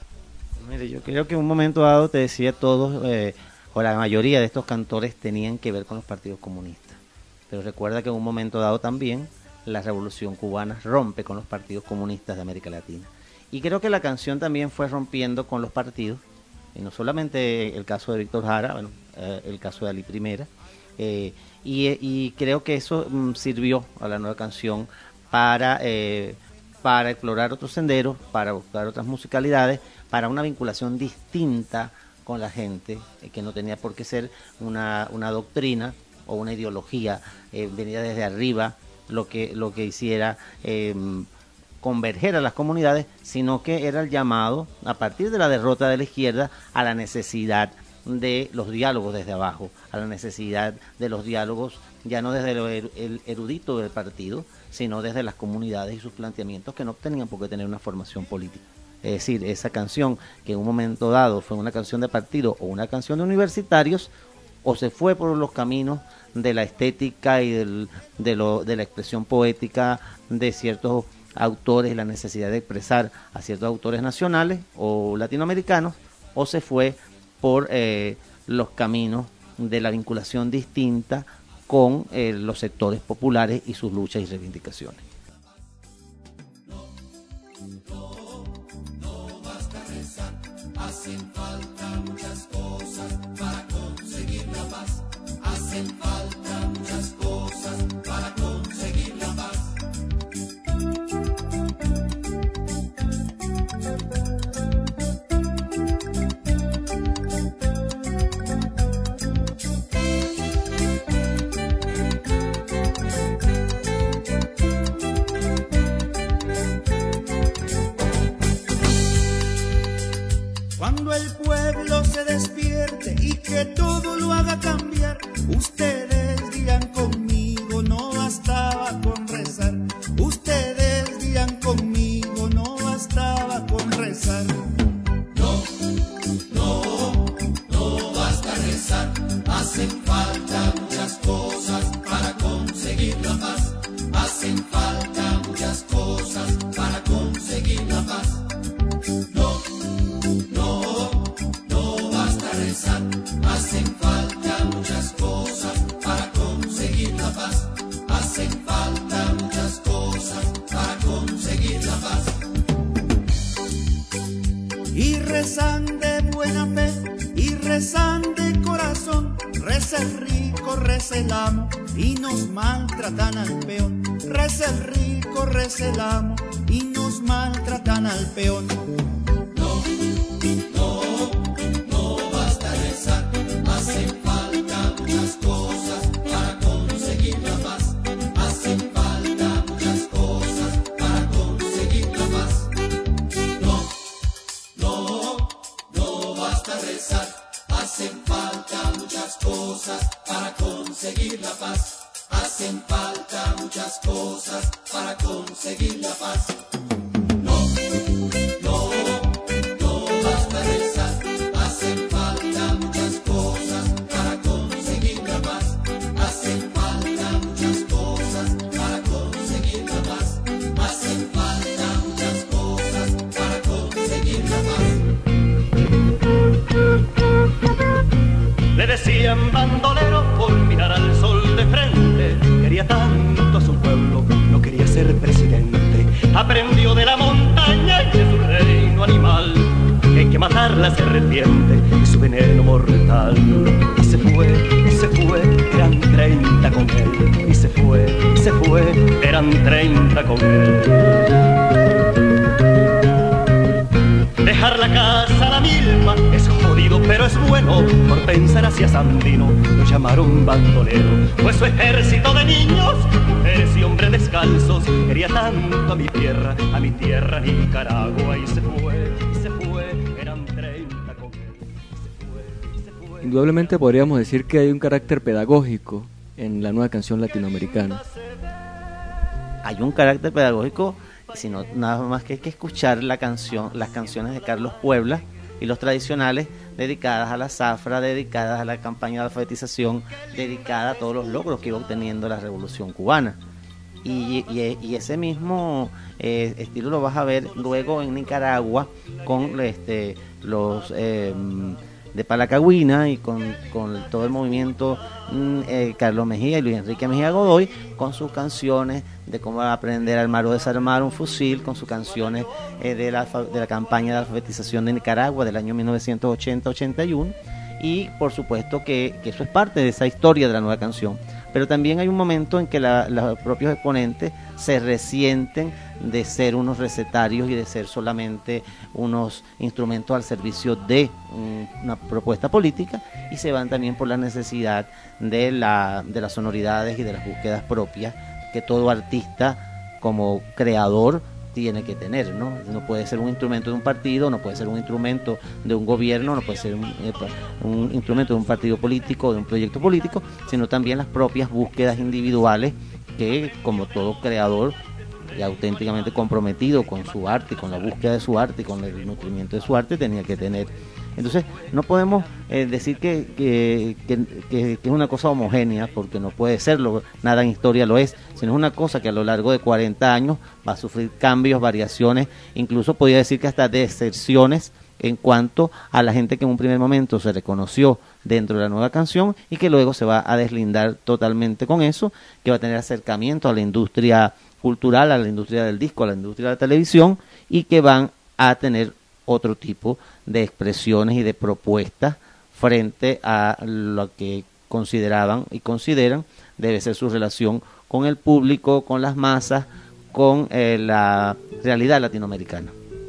Mire, yo creo que en un momento dado te decía todos, eh, o la mayoría de estos cantores tenían que ver con los partidos comunistas, pero recuerda que en un momento dado también la revolución cubana rompe con los partidos comunistas de América Latina, y creo que la canción también fue rompiendo con los partidos, y no solamente el caso de Víctor Jara, bueno, eh, el caso de Ali Primera, eh, y, y creo que eso mm, sirvió a la nueva canción para, eh, para explorar otros senderos, para buscar otras musicalidades, para una vinculación distinta con la gente, eh, que no tenía por qué ser una, una doctrina o una ideología eh, venida desde arriba, lo que, lo que hiciera eh, converger a las comunidades, sino que era el llamado, a partir de la derrota de la izquierda, a la necesidad de los diálogos desde abajo, a la necesidad de los diálogos ya no desde lo er, el erudito del partido, sino desde las comunidades y sus planteamientos que no tenían por qué tener una formación política. Es decir, esa canción que en un momento dado fue una canción de partido o una canción de universitarios, o se fue por los caminos de la estética y del, de, lo, de la expresión poética de ciertos autores, la necesidad de expresar a ciertos autores nacionales o latinoamericanos, o se fue por eh, los caminos de la vinculación distinta con eh, los sectores populares y sus luchas y reivindicaciones. Hacen falta muchas cosas para conseguir la paz. Hacen falta muchas cosas para conseguir la paz. rezan de buena fe y rezan de corazón. Reza el rico, reza el amo y nos maltratan al peón. Reza el rico, reza el amo y nos maltratan al peón. No, no, no basta rezar, hacen falta muchas cosas para conseguir la paz. Hacen falta muchas cosas para conseguir la paz. No, no, no basta rezar, hacen falta muchas cosas para conseguir la paz. Hacen falta muchas cosas para conseguir la paz. No, no, no basta rezar, hacen falta muchas cosas para conseguir la paz. Hacen falta muchas cosas para conseguir la paz. Hacen falta muchas cosas para conseguir la paz. Le decían bandolero por mirar al sol de frente. Quería tanto a su pueblo, no quería ser presidente. Aprendió de la montaña y de su reino animal que hay que matar la serpiente y su veneno mortal. Y se fue, y se fue, eran treinta con él. Y se fue, y se fue, eran treinta con él. Dejar la casa a la milma es jodido, pero es bueno. Por pensar hacia Sandino lo llamaron bandolero. Fue su ejército de niños, mujeres y hombres descalzos. Quería tanto a mi tierra, a mi tierra Nicaragua. Y se fue, y se fue, eran treinta con él. Se fue, y se fue. Indudablemente podríamos decir que hay un carácter pedagógico en la nueva canción latinoamericana. Hay un carácter pedagógico, sino nada más que hay que escuchar la canción, las canciones de Carlos Puebla y los tradicionales dedicadas a la zafra, dedicadas a la campaña de alfabetización, dedicada a todos los logros que iba obteniendo la Revolución Cubana. Y, y, y ese mismo eh, estilo lo vas a ver luego en Nicaragua con este, los eh, de Palacagüina y con, con todo el movimiento eh, Carlos Mejía y Luis Enrique Mejía Godoy, con sus canciones de cómo aprender a armar o desarmar un fusil, con sus canciones eh, de, la, de la campaña de alfabetización de Nicaragua del año mil novecientos ochenta ochenta y uno, y por supuesto que, que eso es parte de esa historia de la nueva canción. Pero también hay un momento en que la, los propios exponentes se resienten de ser unos recetarios y de ser solamente unos instrumentos al servicio de um, una propuesta política, y se van también por la necesidad de, la, de las sonoridades y de las búsquedas propias que todo artista como creador tiene que tener, ¿no? No puede ser un instrumento de un partido, no puede ser un instrumento de un gobierno, no puede ser un, un instrumento de un partido político, de un proyecto político, sino también las propias búsquedas individuales que, como todo creador y auténticamente comprometido con su arte, con la búsqueda de su arte y con el nutrimiento de su arte, tenía que tener. Entonces no podemos eh, decir que, que, que, que, que es una cosa homogénea, porque no puede serlo, nada en historia lo es, sino es una cosa que a lo largo de cuarenta años va a sufrir cambios, variaciones, incluso podría decir que hasta deserciones en cuanto a la gente que en un primer momento se reconoció dentro de la nueva canción y que luego se va a deslindar totalmente con eso, que va a tener acercamiento a la industria cultural, a la industria del disco, a la industria de la televisión, y que van a tener otro tipo de expresiones y de propuestas frente a lo que consideraban y consideran debe ser su relación con el público, con las masas, con eh, la realidad latinoamericana.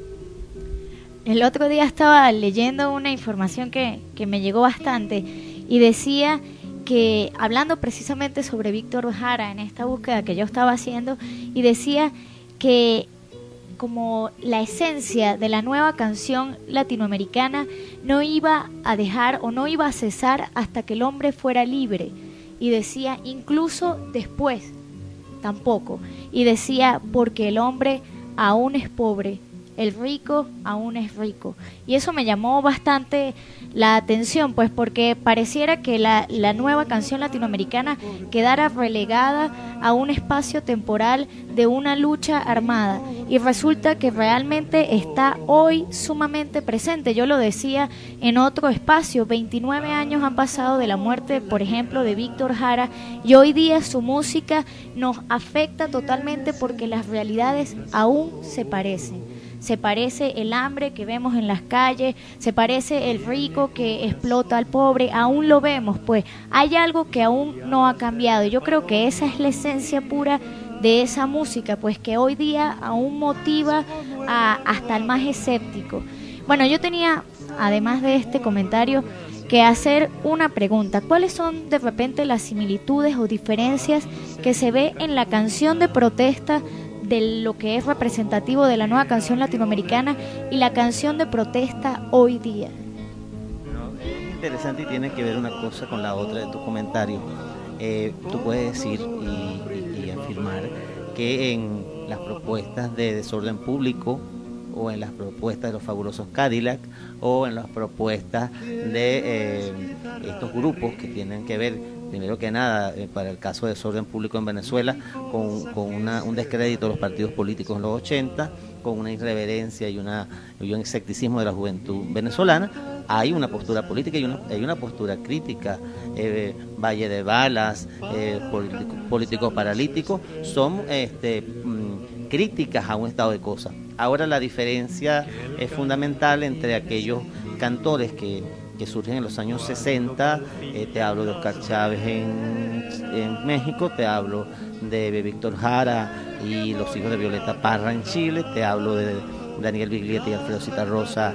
El otro día estaba leyendo una información que, que me llegó bastante y decía que, hablando precisamente sobre Víctor Jara en esta búsqueda que yo estaba haciendo, y decía que como la esencia de la nueva canción latinoamericana no iba a dejar o no iba a cesar hasta que el hombre fuera libre, y decía incluso después tampoco, y decía porque el hombre aún es pobre, el rico aún es rico. Y eso me llamó bastante la atención, pues porque pareciera que la, la nueva canción latinoamericana quedara relegada a un espacio temporal de una lucha armada, y resulta que realmente está hoy sumamente presente. Yo lo decía en otro espacio, veintinueve años han pasado de la muerte, por ejemplo, de Víctor Jara, y hoy día su música nos afecta totalmente porque las realidades aún se parecen. se parece el hambre que vemos en las calles, se parece el rico que explota al pobre, aún lo vemos, pues hay algo que aún no ha cambiado. Yo creo que esa es la esencia pura de esa música, pues que hoy día aún motiva a, hasta el más escéptico. Bueno, yo tenía, además de este comentario, que hacer una pregunta. ¿Cuáles son de repente las similitudes o diferencias que se ve en la canción de protesta de lo que es representativo de la nueva canción latinoamericana y la canción de protesta hoy día? No, es interesante y tiene que ver una cosa con la otra de tu comentario. Eh, tú puedes decir y, y, y afirmar que en las propuestas de desorden público o en las propuestas de los fabulosos Cadillac o en las propuestas de eh, estos grupos que tienen que ver, primero que nada, eh, para el caso de desorden público en Venezuela, con, con una, un descrédito de los partidos políticos en los ochenta, con una irreverencia y, una, y un escepticismo de la juventud venezolana. Hay una postura política y una, hay una postura crítica. eh, Valle de Balas, eh, político, político paralítico, son este, mmm, críticas a un estado de cosas. Ahora la diferencia es fundamental entre aquellos cantores que, que surgen en los años sesenta, eh, te hablo de Oscar Chávez en, en México, te hablo de Víctor Jara y los hijos de Violeta Parra en Chile, te hablo de Daniel Biglietti y Alfredo Citarrosa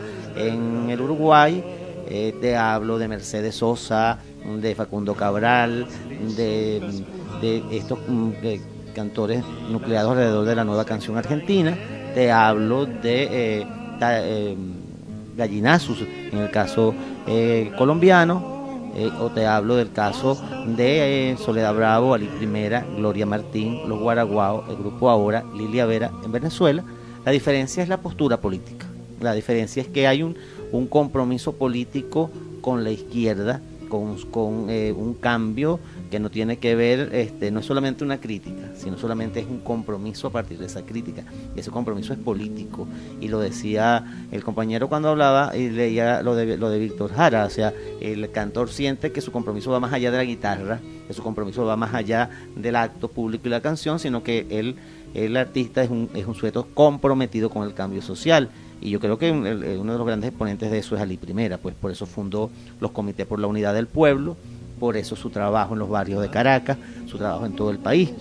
en el Uruguay, eh, te hablo de Mercedes Sosa, de Facundo Cabral, de, de estos de cantores nucleados alrededor de la nueva canción argentina. Te hablo de eh, ta, eh, Gallinazos en el caso eh, colombiano, eh, o te hablo del caso de eh, Soledad Bravo, Ali Primera, Gloria Martín, Los Guaraguao, el Grupo Ahora, Lilia Vera en Venezuela. La diferencia es la postura política. La diferencia es que hay un, un compromiso político con la izquierda, con, con eh, un cambio que no tiene que ver, este, no es solamente una crítica, sino solamente es un compromiso a partir de esa crítica. Y ese compromiso es político. Y lo decía el compañero cuando hablaba y leía lo de, lo de Víctor Jara. O sea, el cantor siente que su compromiso va más allá de la guitarra, que su compromiso va más allá del acto público y la canción, sino que él, el artista es un, es un sujeto comprometido con el cambio social. Y yo creo que uno de los grandes exponentes de eso es Ali Primera, pues por eso fundó los Comités por la Unidad del Pueblo, por eso su trabajo en los barrios de Caracas, su trabajo en todo el país.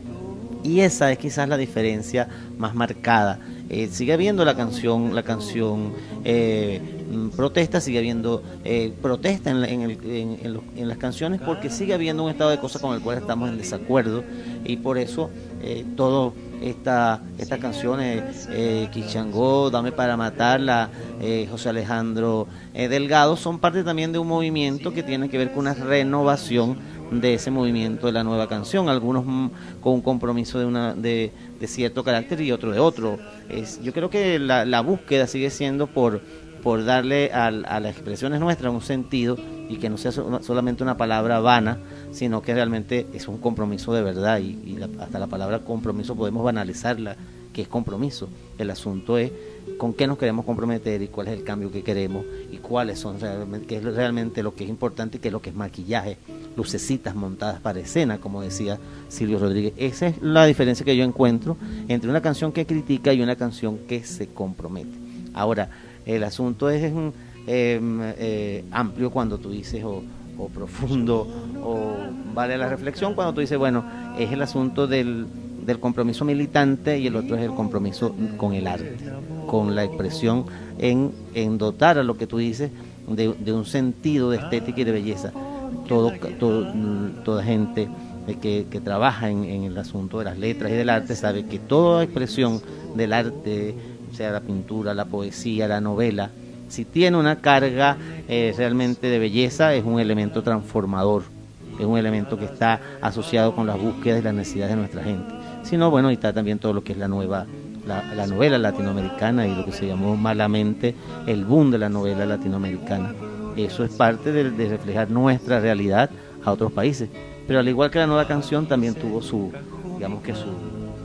Y esa es quizás la diferencia más marcada. Eh, sigue habiendo la canción, la canción eh, protesta, sigue habiendo eh, protesta en, la, en, el, en, en, los, en las canciones, porque sigue habiendo un estado de cosas con el cual estamos en desacuerdo, y por eso eh, todo esta estas canciones, eh, Quichangó, Dame para matarla, eh, José Alejandro eh, Delgado, son parte también de un movimiento que tiene que ver con una renovación de ese movimiento de la nueva canción, algunos mm, con un compromiso de una de, de cierto carácter y otro de otro. Es, yo creo que la, la búsqueda sigue siendo por por darle a, a las expresiones nuestras un sentido y que no sea so, solamente una palabra vana, sino que realmente es un compromiso de verdad, y, y la, hasta la palabra compromiso podemos banalizarla, que es compromiso. El asunto es con qué nos queremos comprometer y cuál es el cambio que queremos y cuáles son realmente, qué es realmente lo que es importante y qué es lo que es maquillaje, lucecitas montadas para escena, como decía Silvio Rodríguez. Esa es la diferencia que yo encuentro entre una canción que critica y una canción que se compromete. Ahora, el asunto es, es un, eh, eh, amplio cuando tú dices, o, o profundo, o vale la reflexión cuando tú dices, bueno, es el asunto del, del compromiso militante, y el otro es el compromiso con el arte, con la expresión en, en dotar a lo que tú dices de, de un sentido de estética y de belleza. Todo, todo toda gente que, que trabaja en, en el asunto de las letras y del arte sabe que toda expresión del arte, sea la pintura, la poesía, la novela, si tiene una carga eh, realmente de belleza, es un elemento transformador, es un elemento que está asociado con las búsquedas y las necesidades de nuestra gente. Si no, bueno, y está también todo lo que es la nueva, la, la novela latinoamericana y lo que se llamó malamente el boom de la novela latinoamericana. Eso es parte de, de reflejar nuestra realidad a otros países. Pero al igual que la nueva canción, también tuvo su, digamos que su,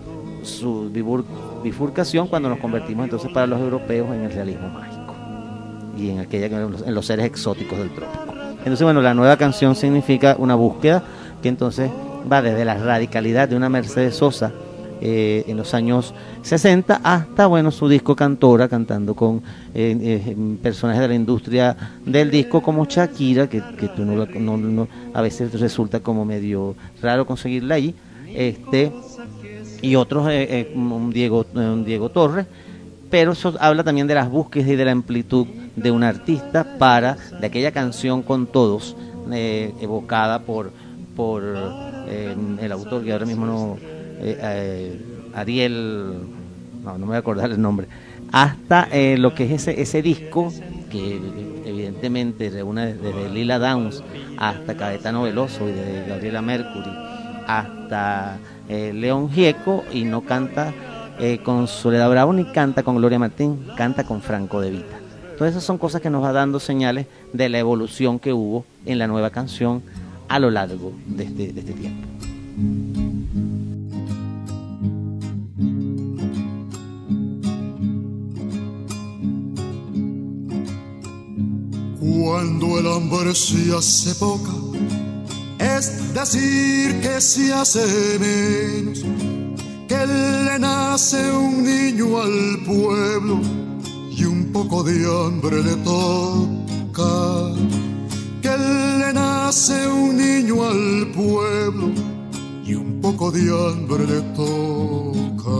su bifurcación cuando nos convertimos entonces para los europeos en el realismo mágico y en aquella en los seres exóticos del trópico. Entonces, bueno, la nueva canción significa una búsqueda que entonces va desde la radicalidad de una Mercedes Sosa eh, en los años sesenta, hasta bueno su disco Cantora, cantando con eh, eh, personajes de la industria del disco como Shakira, que, que tú no, no, no, a veces resulta como medio raro conseguirla ahí, este, y otros, eh, eh, un, Diego, un Diego Torres. Pero eso habla también de las búsquedas y de la amplitud de un artista para, de aquella canción Con Todos, eh, evocada por, por eh, el autor que ahora mismo no, eh, eh, Ariel, no, no me voy a acordar el nombre, hasta eh, lo que es ese, ese disco, que evidentemente reúne desde Lila Downs hasta Caetano Veloso y de Gabriela Mercury hasta eh, León Gieco, y no canta Eh, con Soledad Bravo ni canta con Gloria Martín, canta con Franco De Vita. Todas esas son cosas que nos va dando señales de la evolución que hubo en la nueva canción a lo largo de este, de este tiempo. Cuando el hambre se hace poca, es decir que se hace menos, que le nace un niño al pueblo y un poco de hambre le toca. Que le nace un niño al pueblo y un poco de hambre le toca.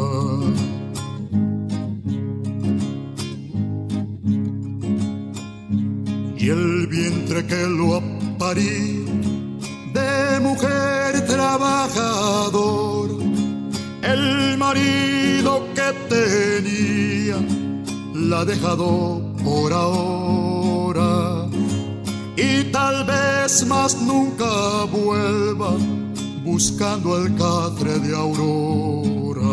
Y el vientre que lo ha parido de mujer trabajadora, el marido que tenía la ha dejado por ahora, y tal vez más nunca vuelva buscando el catre de Aurora.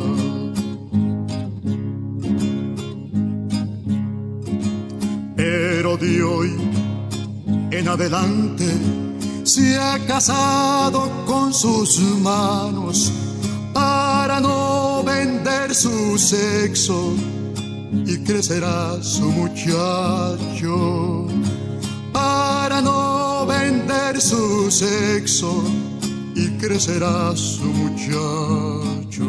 Pero de hoy en adelante se ha casado con sus manos para no vender su sexo, y crecerá su muchacho para no vender su sexo, y crecerá su muchacho.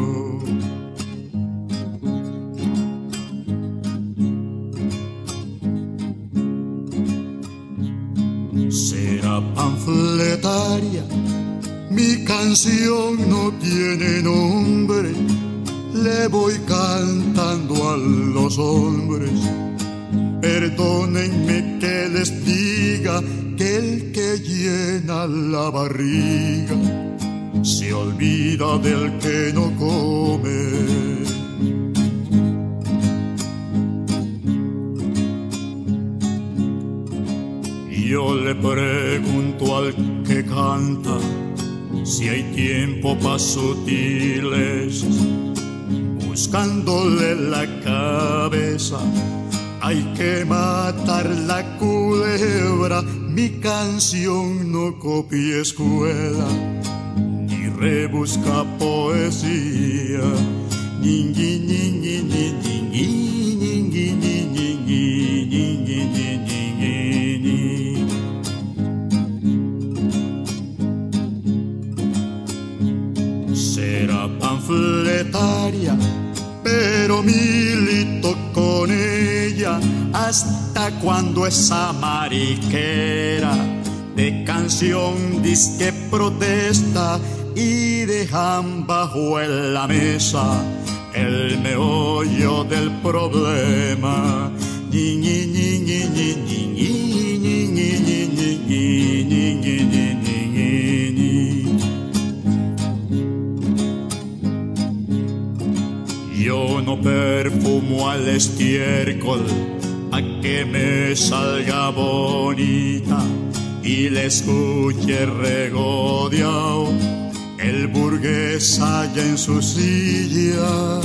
Será panfletaria, mi canción no tiene nombre, le voy cantando a los hombres. Perdónenme que les diga que el que llena la barriga se olvida del que no come. Yo le pregunto al que canta si hay tiempo pa' sutiles, buscándole la cabeza. Hay que matar la culebra, mi canción no copia escuela, ni rebusca poesía. Ni, ni, ni, ni, ni, ni, ni, ni, ni, ni, ni, ni, ni, ni. Será panfletaria, pero milito con ella hasta cuando esa mariquera de canción disque protesta y dejan bajo en la mesa el meollo del problema. Ni, ni, ni, ni, ni, ni, ni, ni, ni, ni, ni, ni, ni, ni, ni. Yo no perfumo al estiércol a que me salga bonita y le escuche regodeado el burgués allá en su silla.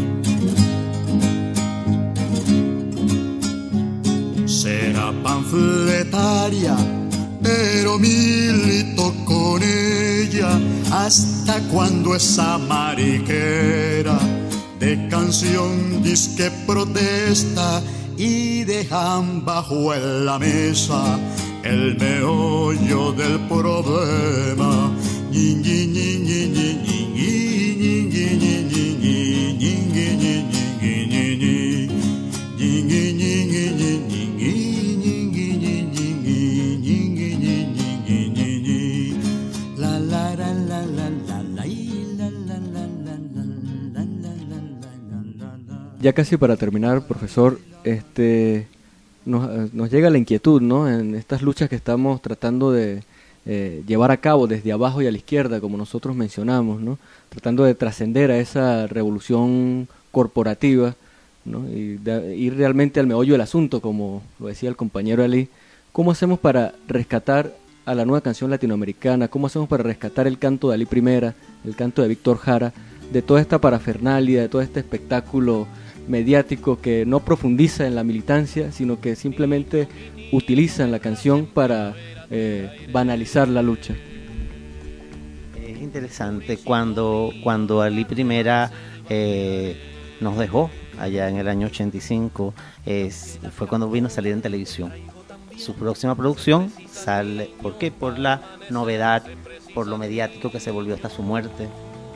Será panfletaria, pero milito con ella hasta cuando esa mariquera de canción disque protesta y dejan bajo en la mesa el meollo del problema. Ñi, ñi, ñi, ñi, ñi, ñi, ñi, ñi, ñi, ñi, Ya casi para terminar, profesor, este nos, nos llega la inquietud, ¿no? En estas luchas que estamos tratando de eh, llevar a cabo desde abajo y a la izquierda, como nosotros mencionamos, ¿no? Tratando de trascender a esa revolución corporativa, ¿no? Y de, ir realmente al meollo del asunto, como lo decía el compañero Ali. ¿Cómo hacemos para rescatar a la nueva canción latinoamericana? ¿Cómo hacemos para rescatar el canto de Ali Primera, el canto de Víctor Jara, de toda esta parafernalia, de todo este espectáculo mediático que no profundiza en la militancia, sino que simplemente utiliza la canción para eh, banalizar la lucha? Es interesante cuando, cuando Ali Primera eh, nos dejó allá en el año ochenta y cinco, eh, fue cuando vino a salir en televisión. Su próxima producción sale, ¿por qué? Por la novedad, por lo mediático que se volvió hasta su muerte.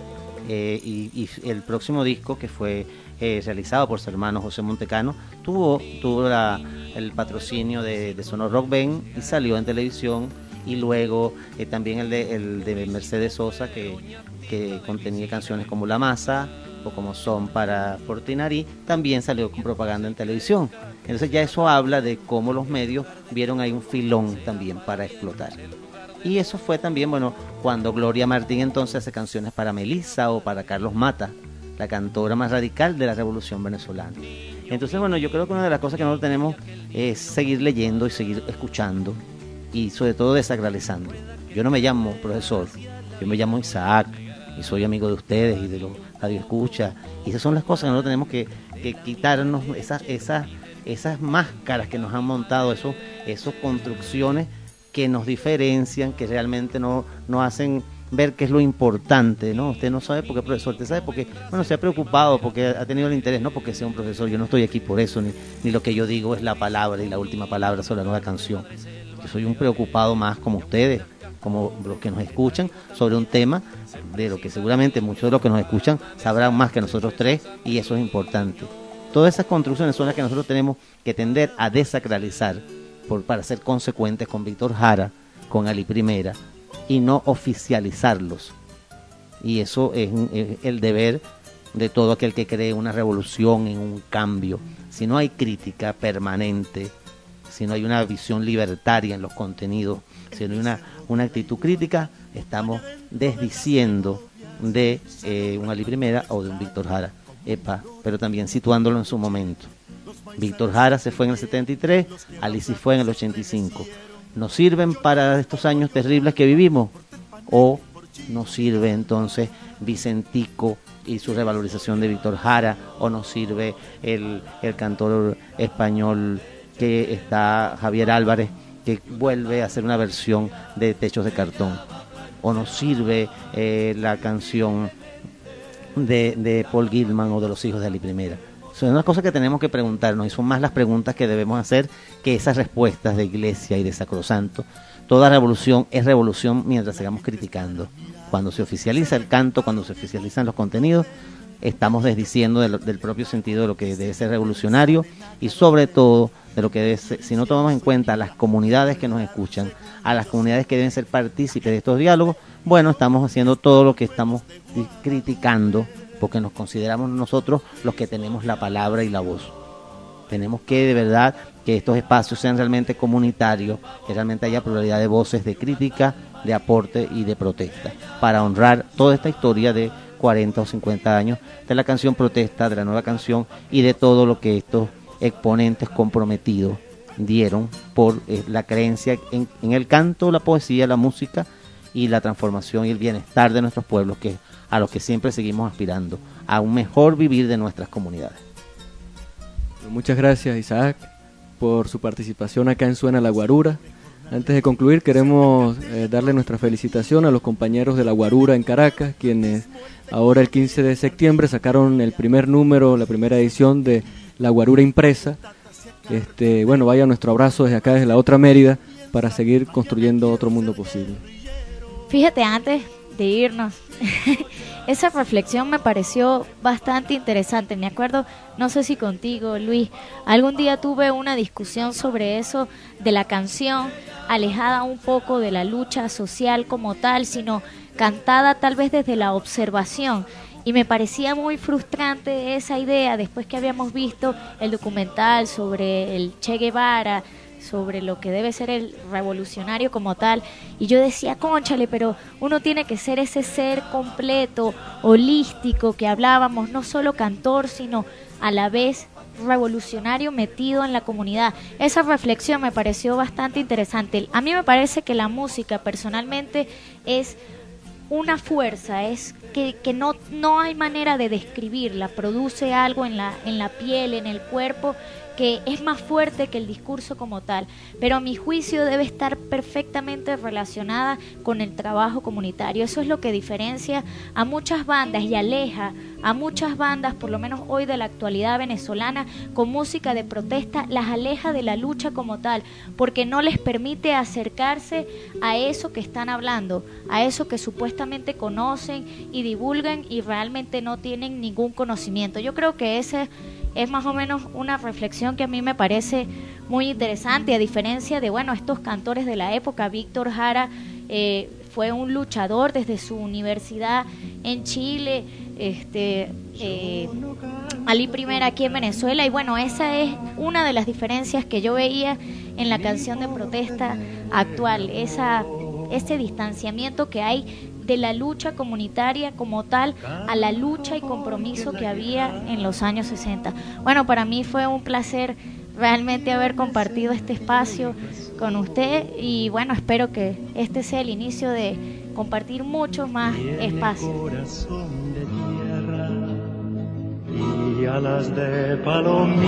Eh, y, y el próximo disco, que fue eh, realizado por su hermano José Montecano, tuvo, tuvo la, el patrocinio de, de Sonor Rock Band y salió en televisión. Y luego eh, también el de, el de Mercedes Sosa, que, que contenía canciones como La Masa o como Son para Portinari, también salió con propaganda en televisión. Entonces ya eso habla de cómo los medios vieron ahí un filón también para explotar. Y eso fue también, bueno, cuando Gloria Martín entonces hace canciones para Melissa o para Carlos Mata, la cantora más radical de la Revolución Venezolana. Entonces, bueno, yo creo que una de las cosas que nosotros tenemos es seguir leyendo y seguir escuchando y sobre todo desacralizando. Yo no me llamo profesor, yo me llamo Isaac y soy amigo de ustedes y de los radioescuchas. Y esas son las cosas que nosotros tenemos que, que quitarnos, esas, esas, esas máscaras que nos han montado, esos, esas construcciones que nos diferencian, que realmente no, no hacen ver qué es lo importante, ¿no? Usted no sabe por qué profesor, usted sabe porque, bueno, se ha preocupado, porque ha tenido el interés, no porque sea un profesor, yo no estoy aquí por eso, ni, ni lo que yo digo es la palabra y la última palabra sobre la nueva canción. Yo soy un preocupado más como ustedes, como los que nos escuchan, sobre un tema de lo que seguramente muchos de los que nos escuchan sabrán más que nosotros tres, y eso es importante. Todas esas construcciones son las que nosotros tenemos que tender a desacralizar por, para ser consecuentes con Víctor Jara, con Ali Primera, y no oficializarlos. Y eso es, es el deber de todo aquel que cree una revolución, en un cambio. Si no hay crítica permanente, si no hay una visión libertaria en los contenidos, si no hay una, una actitud crítica, estamos desdiciendo de eh, un Ali Primera o de un Víctor Jara. Epa, pero también situándolo en su momento. Víctor Jara se fue en el setenta y tres, Ali se fue en el ochenta y cinco. ¿Nos sirven para estos años terribles que vivimos? ¿O nos sirve entonces Vicentico y su revalorización de Víctor Jara? ¿O nos sirve el, el cantor español que está Javier Álvarez, que vuelve a hacer una versión de Techos de Cartón? ¿O nos sirve eh, la canción de, de Paul Gilman o de Los Hijos de Ali Primera? Son unas cosas que tenemos que preguntarnos, y son más las preguntas que debemos hacer que esas respuestas de iglesia y de sacrosanto. Toda revolución es revolución mientras sigamos criticando. Cuando se oficializa el canto, cuando se oficializan los contenidos, estamos desdiciendo del, del propio sentido de lo que debe ser revolucionario, y sobre todo de lo que debe ser, si no tomamos en cuenta a las comunidades que nos escuchan, a las comunidades que deben ser partícipes de estos diálogos, bueno, estamos haciendo todo lo que estamos criticando, porque nos consideramos nosotros los que tenemos la palabra y la voz. Tenemos que, de verdad, que estos espacios sean realmente comunitarios, que realmente haya pluralidad de voces, de crítica, de aporte y de protesta, para honrar toda esta historia de cuarenta o cincuenta años de la canción protesta, de la nueva canción, y de todo lo que estos exponentes comprometidos dieron por eh, la creencia en, en el canto, la poesía, la música y la transformación y el bienestar de nuestros pueblos, que a los que siempre seguimos aspirando, a un mejor vivir de nuestras comunidades. Muchas gracias, Isaac, por su participación acá en Suena la Guarura. Antes de concluir, queremos eh, darle nuestra felicitación a los compañeros de la Guarura en Caracas, quienes ahora el quince de septiembre sacaron el primer número, la primera edición de la Guarura impresa. Este, bueno, vaya nuestro abrazo desde acá, desde la otra Mérida, para seguir construyendo otro mundo posible. Fíjate, antes de irnos, esa reflexión me pareció bastante interesante. Me acuerdo, no sé si contigo, Luis, algún día tuve una discusión sobre eso de la canción, alejada un poco de la lucha social como tal, sino cantada tal vez desde la observación. y me parecía muy frustrante esa idea después que habíamos visto el documental sobre el Che Guevara, sobre lo que debe ser el revolucionario como tal, y yo decía, cónchale, pero uno tiene que ser ese ser completo, holístico, que hablábamos, no solo cantor, sino a la vez revolucionario metido en la comunidad. Esa reflexión me pareció bastante interesante. A mí me parece que la música personalmente es una fuerza, es que, que no, no hay manera de describirla, produce algo en la, en la piel, en el cuerpo, que es más fuerte que el discurso como tal, pero a mi juicio debe estar perfectamente relacionada con el trabajo comunitario. Eso es lo que diferencia a muchas bandas y aleja a muchas bandas, por lo menos hoy de la actualidad venezolana, con música de protesta, las aleja de la lucha como tal, porque no les permite acercarse a eso que están hablando, a eso que supuestamente conocen y divulgan y realmente no tienen ningún conocimiento. Yo creo que ese es más o menos una reflexión que a mí me parece muy interesante, a diferencia de, bueno, estos cantores de la época. Víctor Jara eh, fue un luchador desde su universidad en Chile, este eh, Ali Primera aquí en Venezuela, y bueno, esa es una de las diferencias que yo veía en la canción de protesta actual, esa ese distanciamiento que hay de la lucha comunitaria como tal a la lucha y compromiso que había en los años sesenta. Bueno, para mí fue un placer realmente haber compartido este espacio con usted, y bueno, espero que este sea el inicio de compartir muchos más espacios. Y alas de palomita,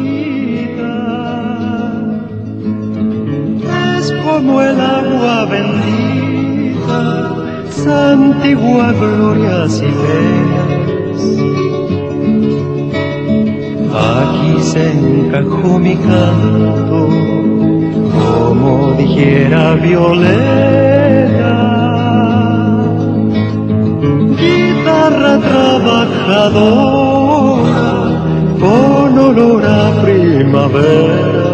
es como el agua bendita, santigua glorias y veras. Aquí se encajó mi canto, como dijera Violeta, guitarra trabajadora con olor a primavera.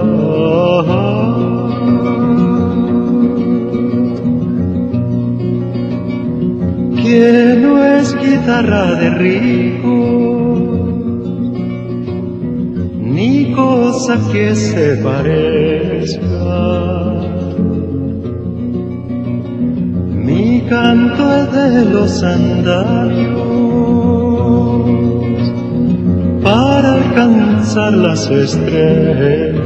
Que no es guitarra de rico, ni cosa que se parezca. Mi canto es de los andamios para alcanzar las estrellas.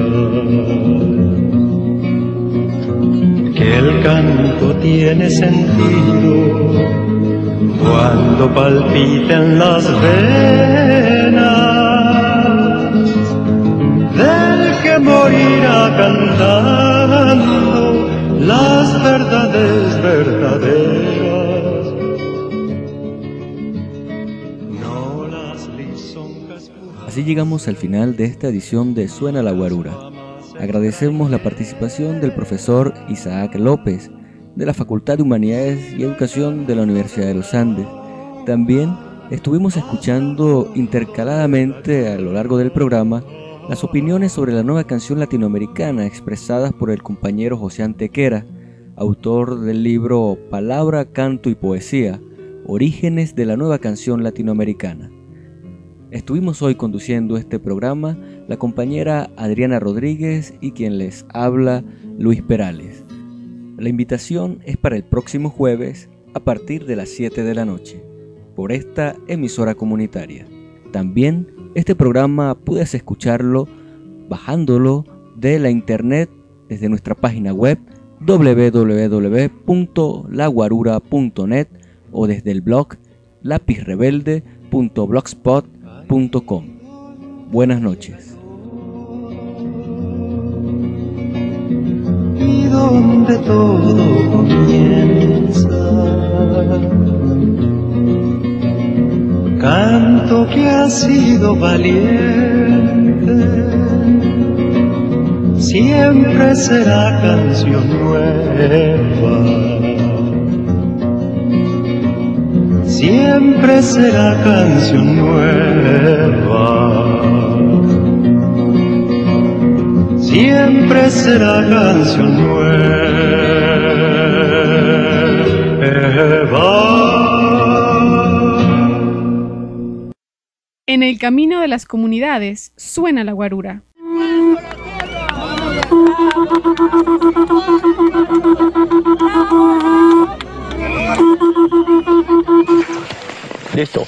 Que el canto tiene sentido cuando palpiten las venas del que morirá cantando las verdades verdaderas, no las lisonjas. Así llegamos al final de esta edición de Suena la Guarura. Agradecemos la participación del profesor Isaac López, de la Facultad de Humanidades y Educación de la Universidad de los Andes. También estuvimos escuchando intercaladamente a lo largo del programa las opiniones sobre la nueva canción latinoamericana expresadas por el compañero José Antequera, autor del libro Palabra, Canto y Poesía, Orígenes de la nueva canción latinoamericana. Estuvimos hoy conduciendo este programa la compañera Adriana Rodríguez y quien les habla, Luis Perales. La invitación es para el próximo jueves a partir de las siete de la noche, por esta emisora comunitaria. También este programa puedes escucharlo bajándolo de la internet desde nuestra página web doble u doble u doble u punto la guarura punto net o desde el blog lápiz rebelde punto blogspot punto com. Buenas noches. Y donde todo comienza, canto que ha sido valiente, siempre será canción nueva, siempre será canción nueva, siempre será canción nueva. En el camino de las comunidades suena la guarura. Listo.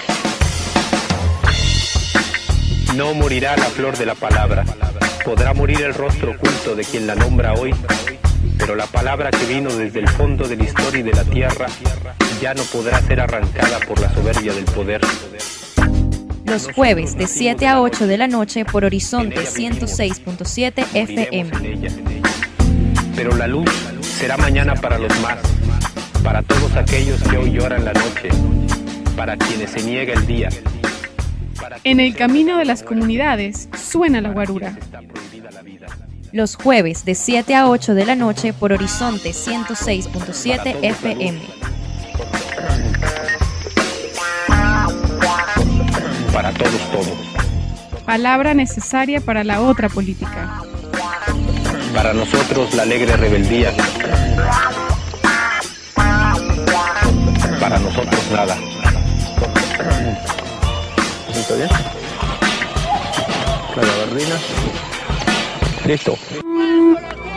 No morirá la flor de la palabra. Podrá morir el rostro oculto de quien la nombra hoy, pero la palabra que vino desde el fondo de la historia y de la tierra ya no podrá ser arrancada por la soberbia del poder. Los jueves de siete a ocho de la noche por Horizonte ciento seis punto siete F M. Pero la luz será mañana para los más, para todos aquellos que hoy lloran la noche, para quienes se niega el día. En el camino de las comunidades suena la guarura. Los jueves de siete a ocho de la noche por Horizonte ciento seis punto siete F M. Para todos, todos. Palabra necesaria para la otra política. Para nosotros la alegre rebeldía. Para nosotros nada. ¿Está bien? La gabardina. Listo.